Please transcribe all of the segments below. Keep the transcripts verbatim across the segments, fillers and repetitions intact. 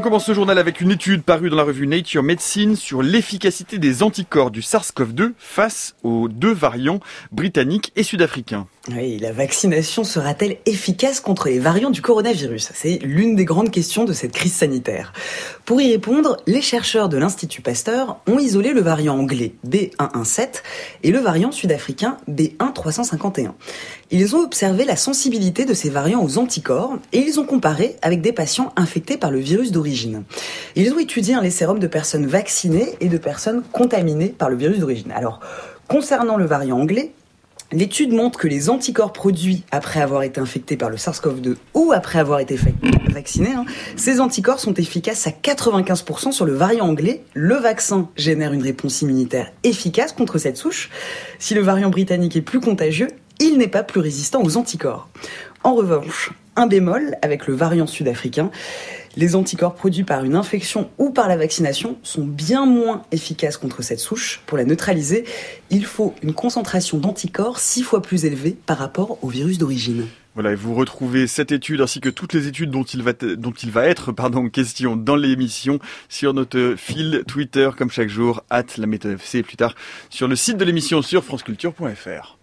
commence ce journal avec une étude parue dans la revue Nature Medicine sur l'efficacité des anticorps du SARS-CoV deux face aux deux variants britanniques et sud-africains. Oui, la vaccination sera-t-elle efficace contre les variants du coronavirus ? C'est l'une des grandes questions de cette crise sanitaire. Pour y répondre, les chercheurs de l'Institut Pasteur ont isolé le variant anglais B un un sept et le variant sud-africain B un trois cent cinquante et un. Ils ont observé la sensibilité de ces variants aux anticorps et ils ont comparé avec des patients infectés par le virus d'origine. Ils ont étudié les sérums de personnes vaccinées et de personnes contaminées par le virus d'origine. Alors, concernant le variant anglais, l'étude montre que les anticorps produits après avoir été infectés par le SARS-CoV deux ou après avoir été vaccinés, hein, ces anticorps sont efficaces à quatre-vingt-quinze pour cent sur le variant anglais. Le vaccin génère une réponse immunitaire efficace contre cette souche. Si le variant britannique est plus contagieux, il n'est pas plus résistant aux anticorps. En revanche, un bémol avec le variant sud-africain, les anticorps produits par une infection ou par la vaccination sont bien moins efficaces contre cette souche. Pour la neutraliser, il faut une concentration d'anticorps six fois plus élevée par rapport au virus d'origine. Voilà, et vous retrouvez cette étude ainsi que toutes les études dont il va, t- dont il va être pardon, question dans l'émission sur notre fil Twitter, comme chaque jour, arobase la méthode F C, et plus tard sur le site de l'émission sur franceculture point f r.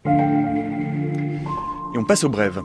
Et on passe aux brèves.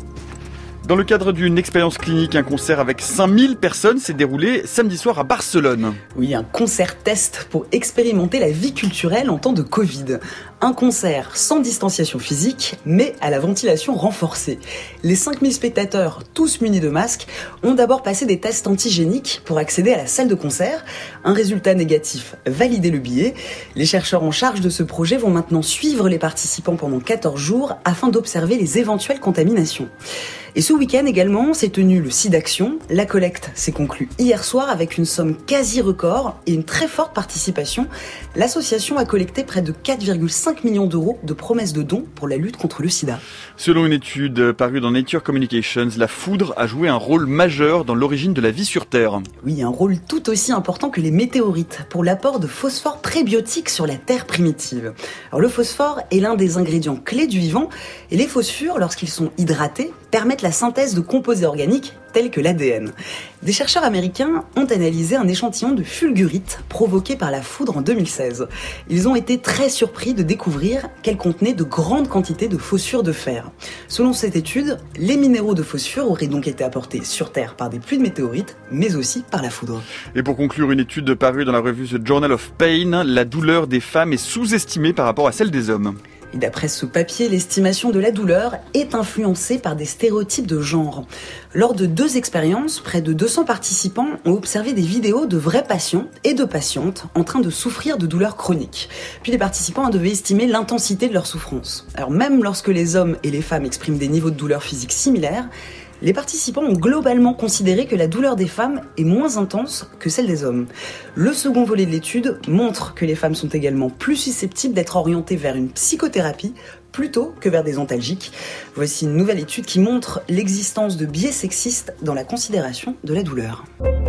Dans le cadre d'une expérience clinique, un concert avec cinq mille personnes s'est déroulé samedi soir à Barcelone. Oui, un concert test pour expérimenter la vie culturelle en temps de Covid. Un concert sans distanciation physique, mais à la ventilation renforcée. Les cinq mille spectateurs, tous munis de masques, ont d'abord passé des tests antigéniques pour accéder à la salle de concert. Un résultat négatif validait le billet. Les chercheurs en charge de ce projet vont maintenant suivre les participants pendant quatorze jours afin d'observer les éventuelles contaminations. Et ce week-end également, s'est tenu le SIDAction. La collecte s'est conclue hier soir avec une somme quasi record et une très forte participation. L'association a collecté près de quatre virgule cinq millions d'euros de promesses de dons pour la lutte contre le sida. Selon une étude parue dans Nature Communications, la foudre a joué un rôle majeur dans l'origine de la vie sur Terre. Oui, un rôle tout aussi important que les météorites pour l'apport de phosphore prébiotique sur la Terre primitive. Alors le phosphore est l'un des ingrédients clés du vivant et les phosphures, lorsqu'ils sont hydratés, permettent la synthèse de composés organiques tels que l'A D N. Des chercheurs américains ont analysé un échantillon de fulgurite provoqué par la foudre en deux mille seize. Ils ont été très surpris de découvrir qu'elle contenait de grandes quantités de phosphure de fer. Selon cette étude, les minéraux de phosphore auraient donc été apportés sur Terre par des pluies de météorites, mais aussi par la foudre. Et pour conclure, une étude parue dans la revue The Journal of Pain, la douleur des femmes est sous-estimée par rapport à celle des hommes. Et d'après ce papier, l'estimation de la douleur est influencée par des stéréotypes de genre. Lors de deux expériences, près de deux cents participants ont observé des vidéos de vrais patients et de patientes en train de souffrir de douleurs chroniques. Puis les participants devaient estimer l'intensité de leur souffrance. Alors même lorsque les hommes et les femmes expriment des niveaux de douleur physique similaires, les participants ont globalement considéré que la douleur des femmes est moins intense que celle des hommes. Le second volet de l'étude montre que les femmes sont également plus susceptibles d'être orientées vers une psychothérapie plutôt que vers des antalgiques. Voici une nouvelle étude qui montre l'existence de biais sexistes dans la considération de la douleur.